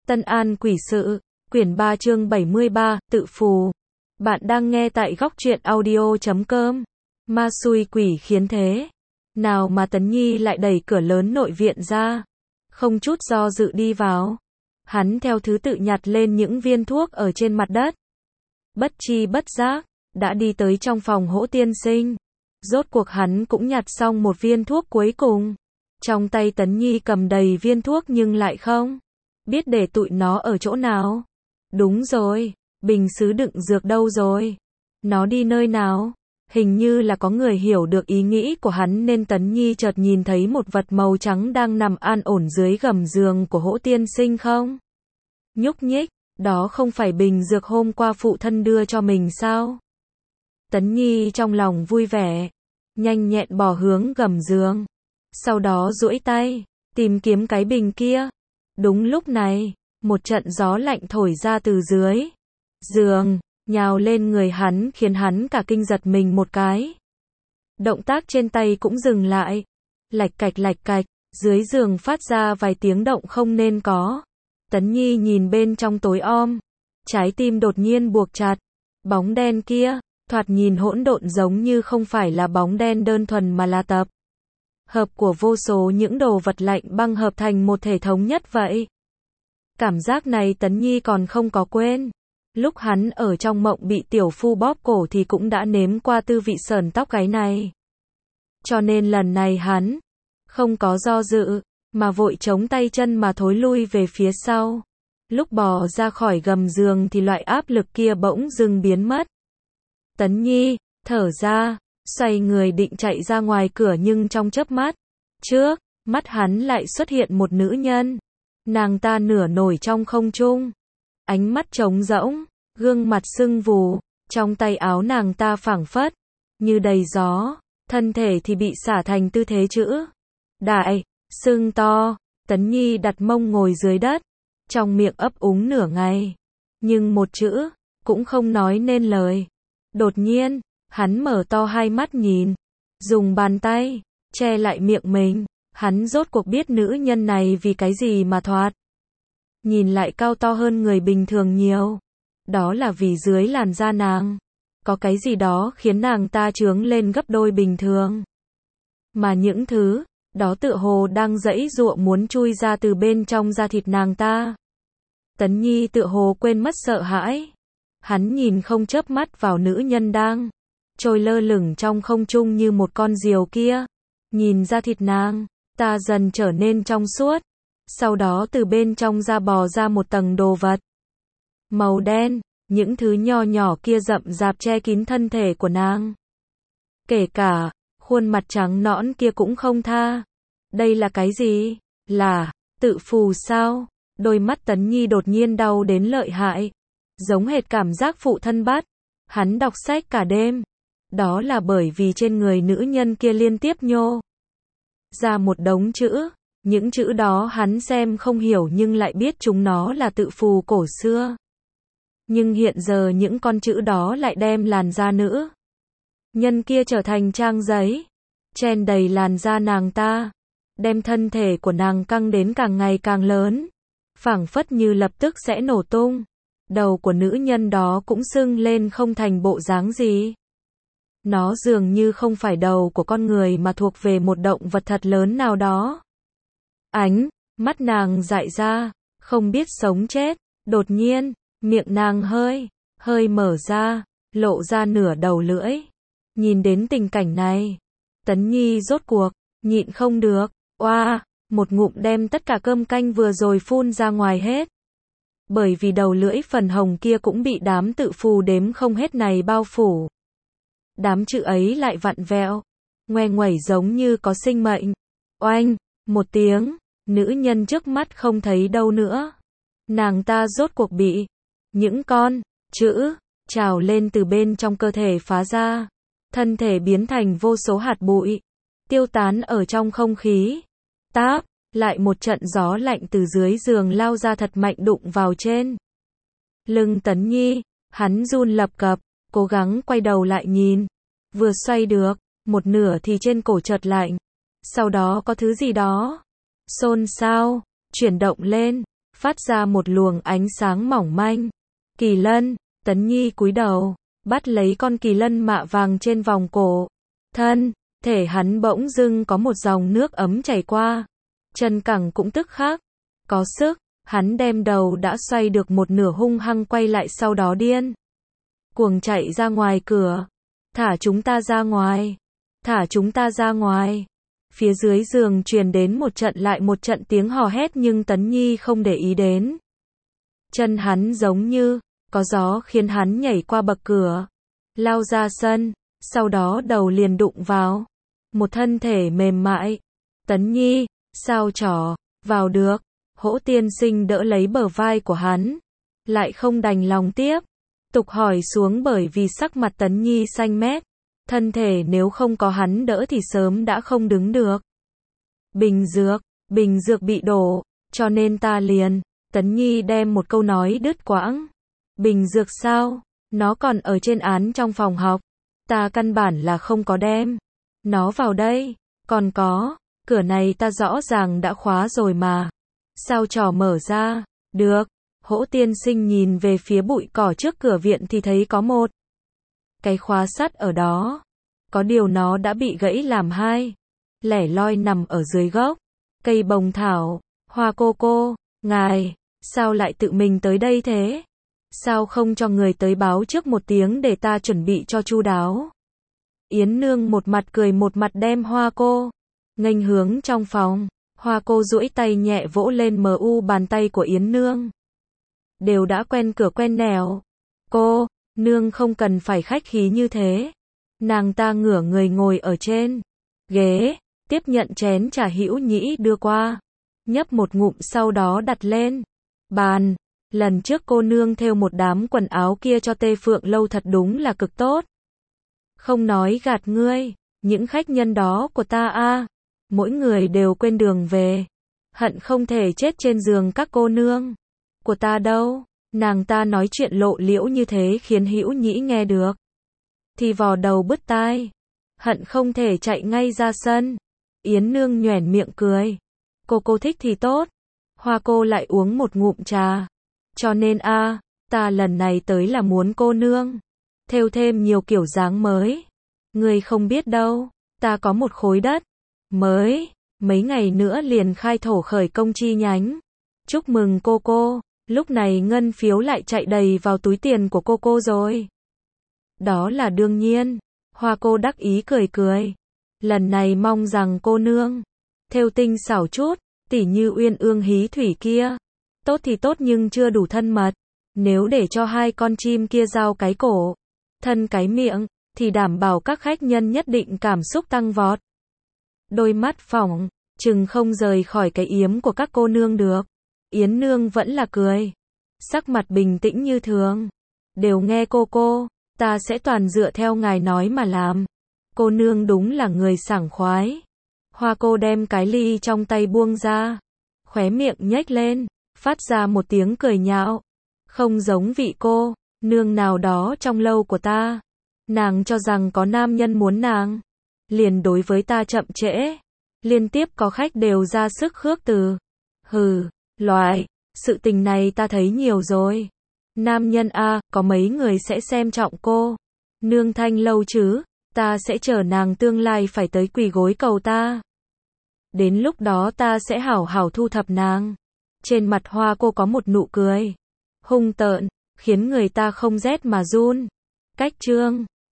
Tân An Quỷ Sự, quyển 3 chương 73, tự phù. Bạn đang nghe tại góc truyện audio.com. Ma xui quỷ khiến thế. Nào mà Tấn Nhi lại đẩy cửa lớn nội viện ra. Không chút do dự đi vào. Hắn theo thứ tự nhặt lên những viên thuốc ở trên mặt đất. Bất chi bất giác, đã đi tới trong phòng Hỗ tiên sinh. Rốt cuộc hắn cũng nhặt xong một viên thuốc cuối cùng. Trong tay Tấn Nhi cầm đầy viên thuốc nhưng lại không biết để tụi nó ở chỗ nào. Đúng rồi, bình sứ đựng dược đâu rồi? Nó đi nơi nào? Hình như là có người hiểu được ý nghĩ của hắn nên Tấn Nhi chợt nhìn thấy một vật màu trắng đang nằm an ổn dưới gầm giường của Hỗ tiên sinh không nhúc nhích, đó không phải bình dược hôm qua phụ thân đưa cho mình sao? Tấn Nhi trong lòng vui vẻ, nhanh nhẹn bò hướng gầm giường. Sau đó duỗi tay, tìm kiếm cái bình kia. Đúng lúc này, một trận gió lạnh thổi ra từ dưới giường, nhào lên người hắn khiến hắn cả kinh giật mình một cái. Động tác trên tay cũng dừng lại. Lạch cạch, dưới giường phát ra vài tiếng động không nên có. Tấn Nhi nhìn bên trong tối om, trái tim đột nhiên buộc chặt. Bóng đen kia, thoạt nhìn hỗn độn giống như không phải là bóng đen đơn thuần mà là tập hợp của vô số những đồ vật lạnh băng hợp thành một thể thống nhất vậy. Cảm giác này Tấn Nhi còn không có quên. Lúc hắn ở trong mộng bị tiểu phu bóp cổ thì cũng đã nếm qua tư vị sởn tóc gáy này. Cho nên lần này hắn không có do dự, mà vội chống tay chân mà thối lui về phía sau. Lúc bò ra khỏi gầm giường thì loại áp lực kia bỗng dưng biến mất. Tấn Nhi thở ra, xoay người định chạy ra ngoài cửa nhưng trong chớp mắt, trước mắt hắn lại xuất hiện một nữ nhân. Nàng ta nửa nổi trong không trung, ánh mắt trống rỗng, gương mặt sưng vù, trong tay áo nàng ta phảng phất như đầy gió, thân thể thì bị xả thành tư thế chữ đại, sưng to. Tấn Nhi đặt mông ngồi dưới đất, trong miệng ấp úng nửa ngày, nhưng một chữ cũng không nói nên lời. Đột nhiên, hắn mở to hai mắt nhìn, dùng bàn tay che lại miệng mình. Hắn rốt cuộc biết nữ nhân này vì cái gì mà thoạt nhìn lại cao to hơn người bình thường nhiều. Đó là vì dưới làn da nàng có cái gì đó khiến nàng ta chướng lên gấp đôi bình thường. Mà những thứ đó tựa hồ đang giãy giụa muốn chui ra từ bên trong da thịt nàng ta. Tấn Nhi tựa hồ quên mất sợ hãi. Hắn nhìn không chớp mắt vào nữ nhân đang trôi lơ lửng trong không trung như một con diều kia. Nhìn da thịt nàng ta dần trở nên trong suốt. Sau đó từ bên trong da bò ra một tầng đồ vật màu đen. Những thứ nho nhỏ kia rậm rạp che kín thân thể của nàng. Kể cả khuôn mặt trắng nõn kia cũng không tha. Đây là cái gì? Là tự phù sao? Đôi mắt Tấn Nhi đột nhiên đau đến lợi hại. Giống hệt cảm giác phụ thân bắt hắn đọc sách cả đêm. Đó là bởi vì trên người nữ nhân kia liên tiếp nhô ra một đống chữ. Những chữ đó hắn xem không hiểu nhưng lại biết chúng nó là tự phù cổ xưa. Nhưng hiện giờ những con chữ đó lại đem làn da nữ nhân kia trở thành trang giấy, chen đầy làn da nàng ta, đem thân thể của nàng căng đến càng ngày càng lớn, phảng phất như lập tức sẽ nổ tung. Đầu của nữ nhân đó cũng sưng lên không thành bộ dáng gì. Nó dường như không phải đầu của con người mà thuộc về một động vật thật lớn nào đó. Ánh mắt nàng dại ra, không biết sống chết. Đột nhiên, miệng nàng hơi mở ra, lộ ra nửa đầu lưỡi. Nhìn đến tình cảnh này, Tấn Nhi rốt cuộc nhịn không được, oa, một ngụm đem tất cả cơm canh vừa rồi phun ra ngoài hết. Bởi vì đầu lưỡi phần hồng kia cũng bị đám tự phù đếm không hết này bao phủ. Đám chữ ấy lại vặn vẹo, ngoe nguẩy giống như có sinh mệnh. Oanh, một tiếng, nữ nhân trước mắt không thấy đâu nữa. Nàng ta rốt cuộc bị những con chữ trào lên từ bên trong cơ thể phá ra. Thân thể biến thành vô số hạt bụi, tiêu tán ở trong không khí. Táp, lại một trận gió lạnh từ dưới giường lao ra thật mạnh đụng vào trên lưng Tấn Nhi. Hắn run lập cập, cố gắng quay đầu lại nhìn. Vừa xoay được một nửa thì trên cổ chợt lạnh. Sau đó có thứ gì đó xôn xao chuyển động lên. phát ra một luồng ánh sáng mỏng manh. Kỳ lân, Tấn Nhi cúi đầu, bắt lấy con kỳ lân mạ vàng trên vòng cổ. Thân thể hắn bỗng dưng có một dòng nước ấm chảy qua. Chân cẳng cũng tức khắc có sức, hắn đem đầu đã xoay được một nửa hung hăng quay lại, sau đó điên cuồng chạy ra ngoài cửa. Thả chúng ta ra ngoài, thả chúng ta ra ngoài. Phía dưới giường truyền đến một trận lại một trận tiếng hò hét, nhưng Tấn Nhi không để ý đến. Chân hắn giống như có gió khiến hắn nhảy qua bậc cửa, lao ra sân, sau đó đầu liền đụng vào một thân thể mềm mại. Tấn Nhi, sao trò vào được? Hỗ tiên sinh đỡ lấy bờ vai của hắn, lại không đành lòng tiếp tục hỏi xuống, bởi vì sắc mặt Tấn Nhi xanh mét, thân thể nếu không có hắn đỡ thì sớm đã không đứng được. Bình dược bị đổ, cho nên ta liền. Tấn Nhi đem một câu nói đứt quãng. Bình dược sao? Nó còn ở trên án trong phòng học. Ta căn bản là không có đem nó vào đây. Còn có, cửa này ta rõ ràng đã khóa rồi mà. Sao trò mở ra? Được. Hỗ tiên sinh nhìn về phía bụi cỏ trước cửa viện thì thấy có một cái khóa sắt ở đó. Có điều nó đã bị gãy làm hai, lẻ loi nằm ở dưới gốc cây bồng thảo. Hoa cô, ngài, sao lại tự mình tới đây thế? Sao không cho người tới báo trước một tiếng để ta chuẩn bị cho chu đáo? Yến Nương một mặt cười một mặt đem Hoa cô nghênh hướng trong phòng. Hoa cô duỗi tay nhẹ vỗ lên bàn tay của Yến Nương. Đều đã quen cửa quen nẻo. Cô nương không cần phải khách khí như thế. Nàng ta ngửa người ngồi ở trên ghế, tiếp nhận chén trà Hữu Nhĩ đưa qua, nhấp một ngụm sau đó đặt lên bàn. Lần trước cô nương thêu một đám quần áo kia cho Tê Phượng Lâu thật đúng là cực tốt. Không nói gạt ngươi, những khách nhân đó của ta mỗi người đều quên đường về, hận không thể chết trên giường các cô nương của ta đâu. Nàng ta nói chuyện lộ liễu như thế khiến Hữu Nhĩ nghe được thì vò đầu bứt tai, hận không thể chạy ngay ra sân. Yến Nương nhoẻn miệng cười. Cô thích thì tốt. Hoa cô lại uống một ngụm trà. Cho nên ta lần này tới là muốn cô nương thêu thêm nhiều kiểu dáng mới. Người không biết đâu, ta có một khối đất mới, mấy ngày nữa liền khai thổ khởi công chi nhánh. Chúc mừng cô. Lúc này ngân phiếu lại chạy đầy vào túi tiền của cô rồi. Đó là đương nhiên. Hoa cô đắc ý cười. Lần này mong rằng cô nương thêu tinh xảo chút, tỉ như Uyên Ương Hí Thủy kia. Tốt thì tốt nhưng chưa đủ thân mật. Nếu để cho hai con chim kia giao cái cổ, thân cái miệng, thì đảm bảo các khách nhân nhất định cảm xúc tăng vọt. Đôi mắt phỏng chừng không rời khỏi cái yếm của các cô nương được. Yến Nương vẫn là cười, sắc mặt bình tĩnh như thường. Đều nghe cô, ta sẽ toàn dựa theo ngài nói mà làm. Cô nương đúng là người sảng khoái. Hoa cô đem cái ly trong tay buông ra, khóe miệng nhếch lên, phát ra một tiếng cười nhạo. Không giống vị cô nương nào đó trong lâu của ta. Nàng cho rằng có nam nhân muốn nàng, liền đối với ta chậm trễ. Liên tiếp có khách đều ra sức khước từ. Loại sự tình này ta thấy nhiều rồi. Nam nhân có mấy người sẽ xem trọng cô nương thanh lâu chứ? Ta sẽ chờ nàng tương lai phải tới quỳ gối cầu ta. Đến lúc đó ta sẽ hảo hảo thu thập nàng. Trên mặt Hoa cô có một nụ cười hung tợn, khiến người ta không rét mà run. Cách chương